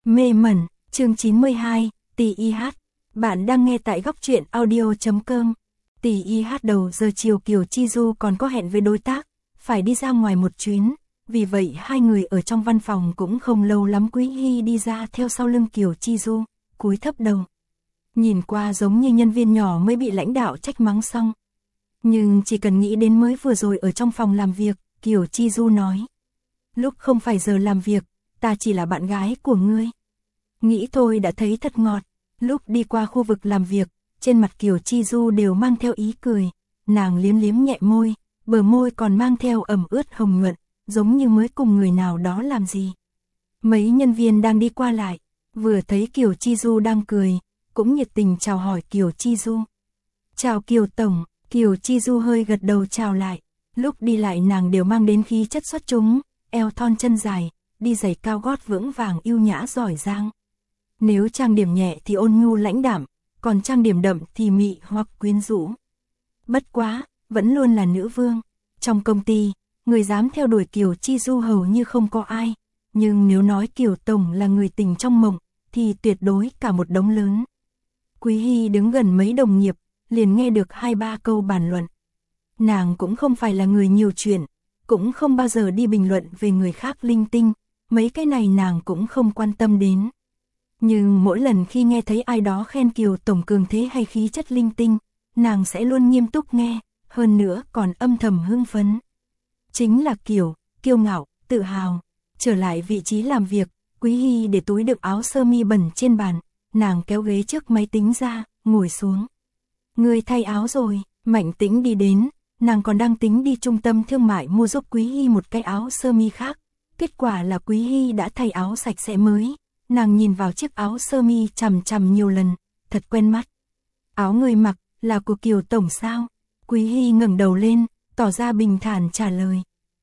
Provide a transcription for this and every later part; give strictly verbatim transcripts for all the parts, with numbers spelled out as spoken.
Mê mẩn, chương chín mươi hai, Tì Y Hát. Bạn đang nghe tại góc truyện audio chấm com. Tì Y Hát đầu giờ chiều Kiều Chi Du còn có hẹn với đối tác, phải đi ra ngoài một chuyến, vì vậy hai người ở trong văn phòng cũng không lâu lắm Quý Hy đi ra theo sau lưng Kiều Chi Du, cúi thấp đầu. Nhìn qua giống như nhân viên nhỏ mới bị lãnh đạo trách mắng xong. Nhưng chỉ cần nghĩ đến mới vừa rồi ở trong phòng làm việc, Kiều Chi Du nói. Lúc không phải giờ làm việc, ta chỉ là bạn gái của ngươi. Nghĩ thôi đã thấy thật ngọt. Lúc đi qua khu vực làm việc, trên mặt Kiều Chi Du đều mang theo ý cười. Nàng liếm liếm nhẹ môi, bờ môi còn mang theo ẩm ướt hồng nhuận, giống như mới cùng người nào đó làm gì. Mấy nhân viên đang đi qua lại, vừa thấy Kiều Chi Du đang cười, cũng nhiệt tình chào hỏi Kiều Chi Du. Chào Kiều Tổng, Kiều Chi Du hơi gật đầu chào lại. Lúc đi lại nàng đều mang đến khí chất xuất chúng, eo thon chân dài, đi giày cao gót vững vàng yêu nhã giỏi giang. Nếu trang điểm nhẹ thì ôn nhu lãnh đạm, còn trang điểm đậm thì mị hoặc quyến rũ. Bất quá, vẫn luôn là nữ vương. Trong công ty, người dám theo đuổi Kiều Chi Du hầu như không có ai. Nhưng nếu nói Kiều Tổng là người tình trong mộng, thì tuyệt đối cả một đống lớn. Quý Hy đứng gần mấy đồng nghiệp, liền nghe được hai ba câu bàn luận. Nàng cũng không phải là người nhiều chuyện, cũng không bao giờ đi bình luận về người khác linh tinh, mấy cái này nàng cũng không quan tâm đến. Nhưng mỗi lần khi nghe thấy ai đó khen Kiều Tổng cường thế hay khí chất linh tinh, nàng sẽ luôn nghiêm túc nghe, hơn nữa còn âm thầm hưng phấn. Chính là Kiều, kiêu ngạo, tự hào. Trở lại vị trí làm việc, Quý Hy để túi đựng áo sơ mi bẩn trên bàn, nàng kéo ghế trước máy tính ra, ngồi xuống. Người thay áo rồi, Mạnh Tĩnh đi đến, nàng còn đang tính đi trung tâm thương mại mua giúp Quý Hy một cái áo sơ mi khác. Kết quả là Quý Hy đã thay áo sạch sẽ mới. Nàng nhìn vào chiếc áo sơ mi chằm chằm nhiều lần, thật quen mắt. Áo người mặc là của Kiều Tổng sao? Quý Hy ngẩng đầu lên, tỏ ra bình thản trả lời.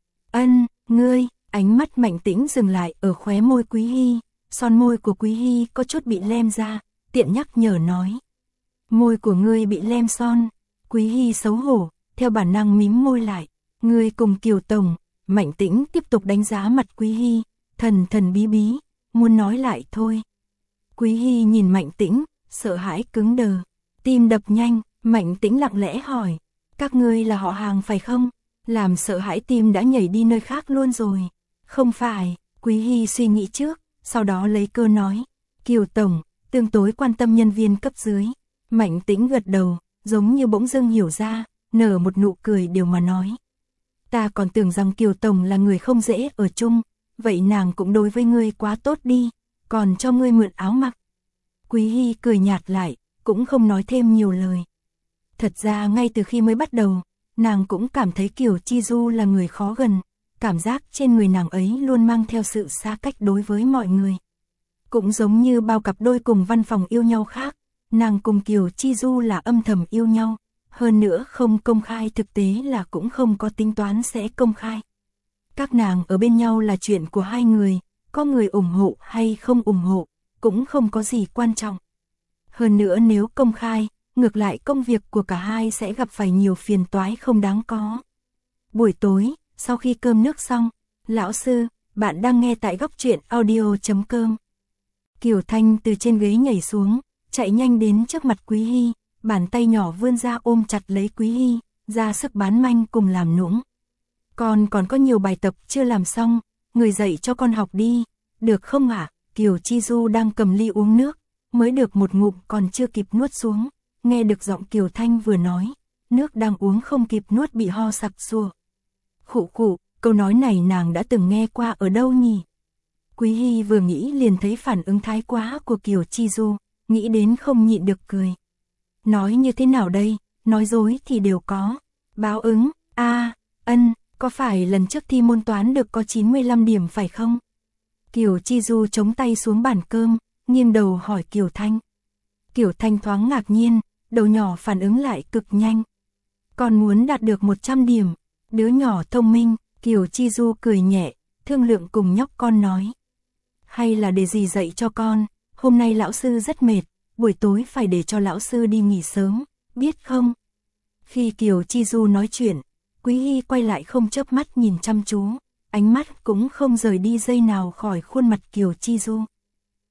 Ân, ngươi. Ánh mắt Mạnh Tĩnh dừng lại ở khóe môi Quý Hy, son môi của Quý Hy có chút bị lem ra, tiện nhắc nhở nói. Môi của ngươi bị lem son. Quý Hy xấu hổ, theo bản năng mím môi lại. Ngươi cùng Kiều Tổng. Mạnh Tĩnh tiếp tục đánh giá mặt Quý Hy, thần thần bí bí, muốn nói lại thôi. Quý Hy nhìn Mạnh Tĩnh, sợ hãi cứng đờ, tim đập nhanh. Mạnh Tĩnh lặng lẽ hỏi, các ngươi là họ hàng phải không? Làm sợ hãi tim đã nhảy đi nơi khác luôn rồi. Không phải, Quý Hy suy nghĩ trước, sau đó lấy cơ nói. Kiều Tổng, tương tối quan tâm nhân viên cấp dưới. Mạnh Tĩnh gật đầu, giống như bỗng dưng hiểu ra, nở một nụ cười điều mà nói. Ta còn tưởng rằng Kiều Tổng là người không dễ ở chung, vậy nàng cũng đối với ngươi quá tốt đi, còn cho ngươi mượn áo mặc. Quý Hy cười nhạt lại, cũng không nói thêm nhiều lời. Thật ra ngay từ khi mới bắt đầu, nàng cũng cảm thấy Kiều Chi Du là người khó gần, cảm giác trên người nàng ấy luôn mang theo sự xa cách đối với mọi người. Cũng giống như bao cặp đôi cùng văn phòng yêu nhau khác, nàng cùng Kiều Chi Du là âm thầm yêu nhau, hơn nữa không công khai, thực tế là cũng không có tính toán sẽ công khai. Các nàng ở bên nhau là chuyện của hai người, có người ủng hộ hay không ủng hộ, cũng không có gì quan trọng. Hơn nữa nếu công khai, ngược lại công việc của cả hai sẽ gặp phải nhiều phiền toái không đáng có. Buổi tối, sau khi cơm nước xong, lão sư, bạn đang nghe tại góc truyện audio chấm com. Kiều Thanh từ trên ghế nhảy xuống, chạy nhanh đến trước mặt Quý Hy, bàn tay nhỏ vươn ra ôm chặt lấy Quý Hy, ra sức bán manh cùng làm nũng. Con còn có nhiều bài tập chưa làm xong, người dạy cho con học đi, được không ạ? À? Kiều Chi Du đang cầm ly uống nước, mới được một ngụm còn chưa kịp nuốt xuống, nghe được giọng Kiều Thanh vừa nói, nước đang uống không kịp nuốt bị ho sặc sụa. Khụ khụ, câu nói này nàng đã từng nghe qua ở đâu nhỉ? Quý Hy vừa nghĩ liền thấy phản ứng thái quá của Kiều Chi Du, nghĩ đến không nhịn được cười. Nói như thế nào đây, nói dối thì đều có. Báo ứng, a à, ân, có phải lần trước thi môn toán được có chín mươi lăm điểm phải không? Kiều Chi Du chống tay xuống bàn cơm, nghiêng đầu hỏi Kiều Thanh. Kiều Thanh thoáng ngạc nhiên, đầu nhỏ phản ứng lại cực nhanh. Con muốn đạt được một trăm điểm, đứa nhỏ thông minh. Kiều Chi Du cười nhẹ, thương lượng cùng nhóc con nói. Hay là để gì dạy cho con, hôm nay lão sư rất mệt, buổi tối phải để cho lão sư đi nghỉ sớm, biết không? Khi Kiều Chi Du nói chuyện, Quý Hy quay lại không chớp mắt nhìn chăm chú, ánh mắt cũng không rời đi giây nào khỏi khuôn mặt Kiều Chi Du.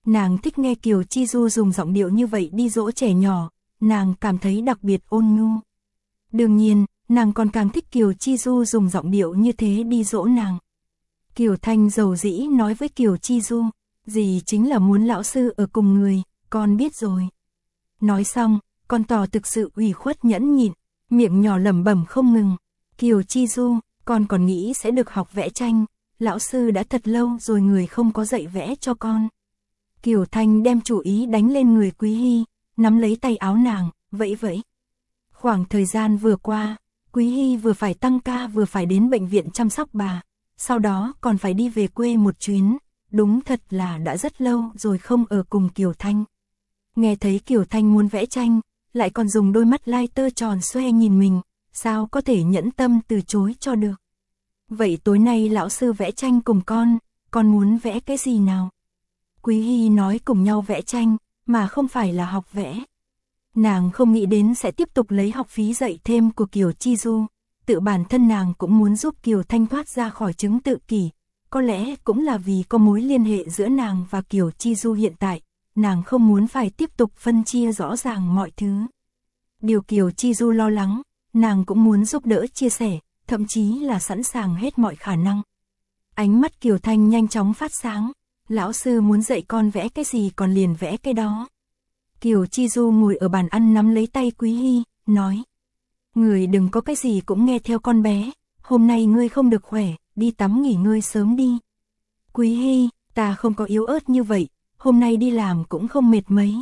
Nàng thích nghe Kiều Chi Du dùng giọng điệu như vậy đi dỗ trẻ nhỏ, nàng cảm thấy đặc biệt ôn nhu. Đương nhiên, nàng còn càng thích Kiều Chi Du dùng giọng điệu như thế đi dỗ nàng. Kiều Thanh dầu dĩ nói với Kiều Chi Du, dì chính là muốn lão sư ở cùng người, con biết rồi. Nói xong, con tỏ thực sự ủy khuất nhẫn nhịn, miệng nhỏ lẩm bẩm không ngừng. Kiều Chi Du, con còn nghĩ sẽ được học vẽ tranh, lão sư đã thật lâu rồi người không có dạy vẽ cho con. Kiều Thanh đem chủ ý đánh lên người Quý Hy, nắm lấy tay áo nàng, vẫy vẫy. Khoảng thời gian vừa qua, Quý Hy vừa phải tăng ca vừa phải đến bệnh viện chăm sóc bà, sau đó còn phải đi về quê một chuyến, đúng thật là đã rất lâu rồi không ở cùng Kiều Thanh. Nghe thấy Kiều Thanh muốn vẽ tranh, lại còn dùng đôi mắt lai tơ tròn xoe nhìn mình, sao có thể nhẫn tâm từ chối cho được. Vậy tối nay lão sư vẽ tranh cùng con, con muốn vẽ cái gì nào? Quý Hy nói cùng nhau vẽ tranh, mà không phải là học vẽ. Nàng không nghĩ đến sẽ tiếp tục lấy học phí dạy thêm của Kiều Chi Du, tự bản thân nàng cũng muốn giúp Kiều Thanh thoát ra khỏi chứng tự kỷ, có lẽ cũng là vì có mối liên hệ giữa nàng và Kiều Chi Du hiện tại, nàng không muốn phải tiếp tục phân chia rõ ràng mọi thứ. Điều Kiều Chi Du lo lắng, nàng cũng muốn giúp đỡ chia sẻ, thậm chí là sẵn sàng hết mọi khả năng. Ánh mắt Kiều Thanh nhanh chóng phát sáng, lão sư muốn dạy con vẽ cái gì còn liền vẽ cái đó. Kiều Chi Du ngồi ở bàn ăn nắm lấy tay Quý Hy, nói. Người đừng có cái gì cũng nghe theo con bé, hôm nay ngươi không được khỏe, đi tắm nghỉ ngơi sớm đi. Quý Hy, ta không có yếu ớt như vậy, hôm nay đi làm cũng không mệt mấy.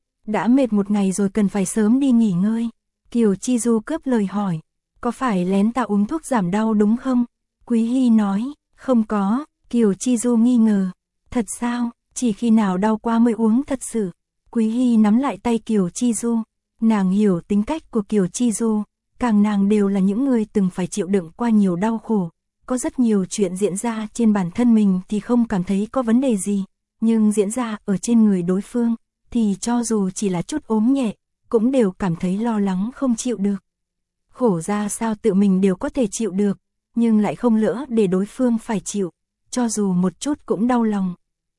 Đã mệt một ngày rồi cần phải sớm đi nghỉ ngơi. Kiều Chi Du cướp lời hỏi, có phải lén ta uống thuốc giảm đau đúng không? Quý Hy nói, không có. Kiều Chi Du nghi ngờ, thật sao, chỉ khi nào đau quá mới uống thật sự. Quý Hy nắm lại tay Kiều Chi Du, nàng hiểu tính cách của Kiều Chi Du, càng nàng đều là những người từng phải chịu đựng qua nhiều đau khổ, có rất nhiều chuyện diễn ra trên bản thân mình thì không cảm thấy có vấn đề gì, nhưng diễn ra ở trên người đối phương, thì cho dù chỉ là chút ốm nhẹ, cũng đều cảm thấy lo lắng không chịu được. Khổ ra sao tự mình đều có thể chịu được, nhưng lại không lỡ để đối phương phải chịu, cho dù một chút cũng đau lòng.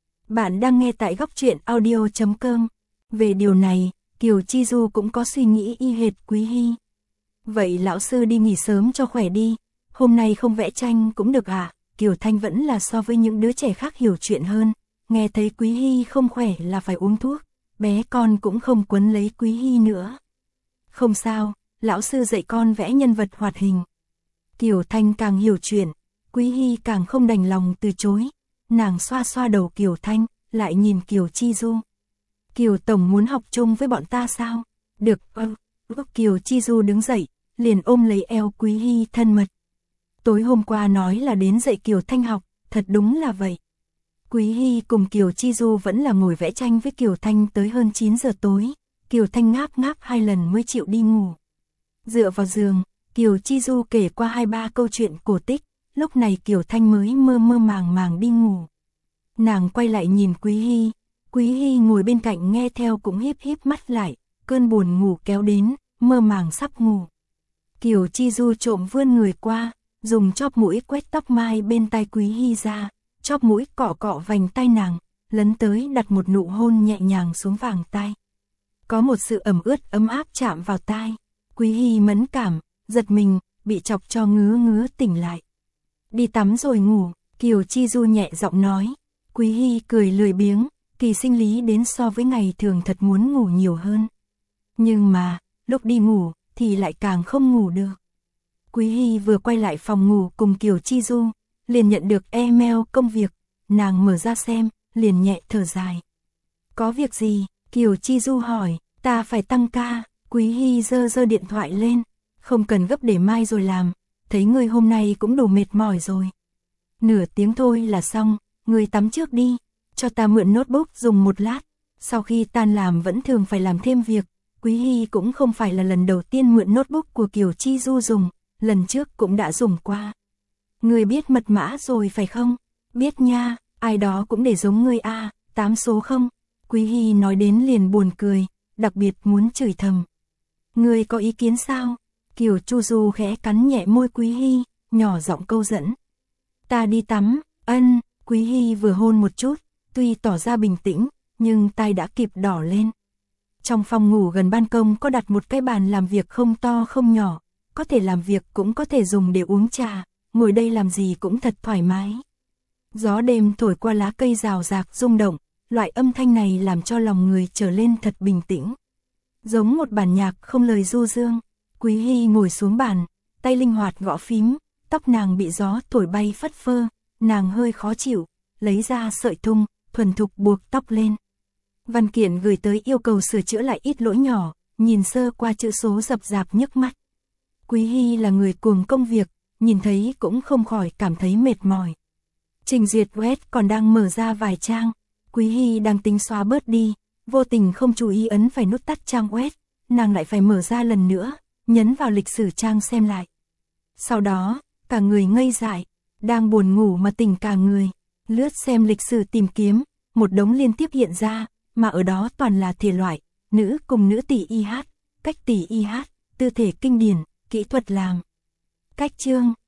Bạn đang nghe tại góc truyện audio chấm com. Về điều này, Kiều Chi Du cũng có suy nghĩ y hệt Quý Hy. Vậy lão sư đi nghỉ sớm cho khỏe đi, hôm nay không vẽ tranh cũng được ạ. À? Kiều Thanh vẫn là so với những đứa trẻ khác hiểu chuyện hơn, nghe thấy Quý Hy không khỏe là phải uống thuốc, bé con cũng không quấn lấy Quý Hy nữa. Không sao, lão sư dạy con vẽ nhân vật hoạt hình. Kiều Thanh càng hiểu chuyện, Quý Hy càng không đành lòng từ chối, nàng xoa xoa đầu Kiều Thanh, lại nhìn Kiều Chi Du. Kiều Tổng muốn học chung với bọn ta sao? Được, ơ, ừ. Kiều Chi Du đứng dậy, liền ôm lấy eo Quý Hy thân mật. Tối hôm qua nói là đến dạy Kiều Thanh học, thật đúng là vậy. Quý Hy cùng Kiều Chi Du vẫn là ngồi vẽ tranh với Kiều Thanh tới hơn chín giờ tối, Kiều Thanh ngáp ngáp hai lần mới chịu đi ngủ. Dựa vào giường, Kiều Chi Du kể qua hai ba câu chuyện cổ tích, lúc này Kiều Thanh mới mơ mơ màng màng đi ngủ. Nàng quay lại nhìn Quý Hy, Quý Hy ngồi bên cạnh nghe theo cũng híp híp mắt lại, cơn buồn ngủ kéo đến, mơ màng sắp ngủ. Kiều Chi Du trộm vươn người qua, dùng chóp mũi quét tóc mai bên tai Quý Hy ra, chóp mũi cọ cọ vành tai nàng, lấn tới đặt một nụ hôn nhẹ nhàng xuống vàng tai. Có một sự ẩm ướt ấm áp chạm vào tai, Quý Hy mẫn cảm, giật mình, bị chọc cho ngứa ngứa tỉnh lại. Đi tắm rồi ngủ, Kiều Chi Du nhẹ giọng nói. Quý Hy cười lười biếng, kỳ sinh lý đến so với ngày thường thật muốn ngủ nhiều hơn. Nhưng mà, lúc đi ngủ, thì lại càng không ngủ được. Quý Hy vừa quay lại phòng ngủ cùng Kiều Chi Du, liền nhận được email công việc, nàng mở ra xem, liền nhẹ thở dài. Có việc gì? Kiều Chi Du hỏi, ta phải tăng ca. Quý Hy giơ giơ điện thoại lên, không cần gấp để mai rồi làm, thấy ngươi hôm nay cũng đủ mệt mỏi rồi. Nửa tiếng thôi là xong, ngươi tắm trước đi, cho ta mượn notebook dùng một lát, sau khi tan làm vẫn thường phải làm thêm việc. Quý Hy cũng không phải là lần đầu tiên mượn notebook của Kiều Chi Du dùng, lần trước cũng đã dùng qua. Ngươi biết mật mã rồi phải không? Biết nha, ai đó cũng để giống ngươi a, tám số không? Quý Hy nói đến liền buồn cười, đặc biệt muốn chửi thầm. Ngươi có ý kiến sao? Kiều Chu Du khẽ cắn nhẹ môi Quý Hy, nhỏ giọng câu dẫn. Ta đi tắm, ân. Quý Hy vừa hôn một chút, tuy tỏ ra bình tĩnh, nhưng tai đã kịp đỏ lên. Trong phòng ngủ gần ban công có đặt một cái bàn làm việc không to không nhỏ, có thể làm việc cũng có thể dùng để uống trà, ngồi đây làm gì cũng thật thoải mái. Gió đêm thổi qua lá cây rào rạc rung động, loại âm thanh này làm cho lòng người trở lên thật bình tĩnh. Giống một bản nhạc không lời du dương, Quý Hy ngồi xuống bàn, tay linh hoạt gõ phím, tóc nàng bị gió thổi bay phất phơ, nàng hơi khó chịu, lấy ra sợi thun, thuần thục buộc tóc lên. Văn kiện gửi tới yêu cầu sửa chữa lại ít lỗi nhỏ, nhìn sơ qua chữ số rập rạp nhức mắt. Quý Hy là người cuồng công việc, nhìn thấy cũng không khỏi cảm thấy mệt mỏi. Trình duyệt web còn đang mở ra vài trang, Quý Hy đang tính xóa bớt đi, vô tình không chú ý ấn phải nút tắt trang web, nàng lại phải mở ra lần nữa, nhấn vào lịch sử trang xem lại. Sau đó, cả người ngây dại, đang buồn ngủ mà tỉnh cả người, lướt xem lịch sử tìm kiếm, một đống liên tiếp hiện ra, mà ở đó toàn là thể loại, nữ cùng nữ tỷ y hát, cách tỷ y hát, tư thể kinh điển, kỹ thuật làm. Cách chương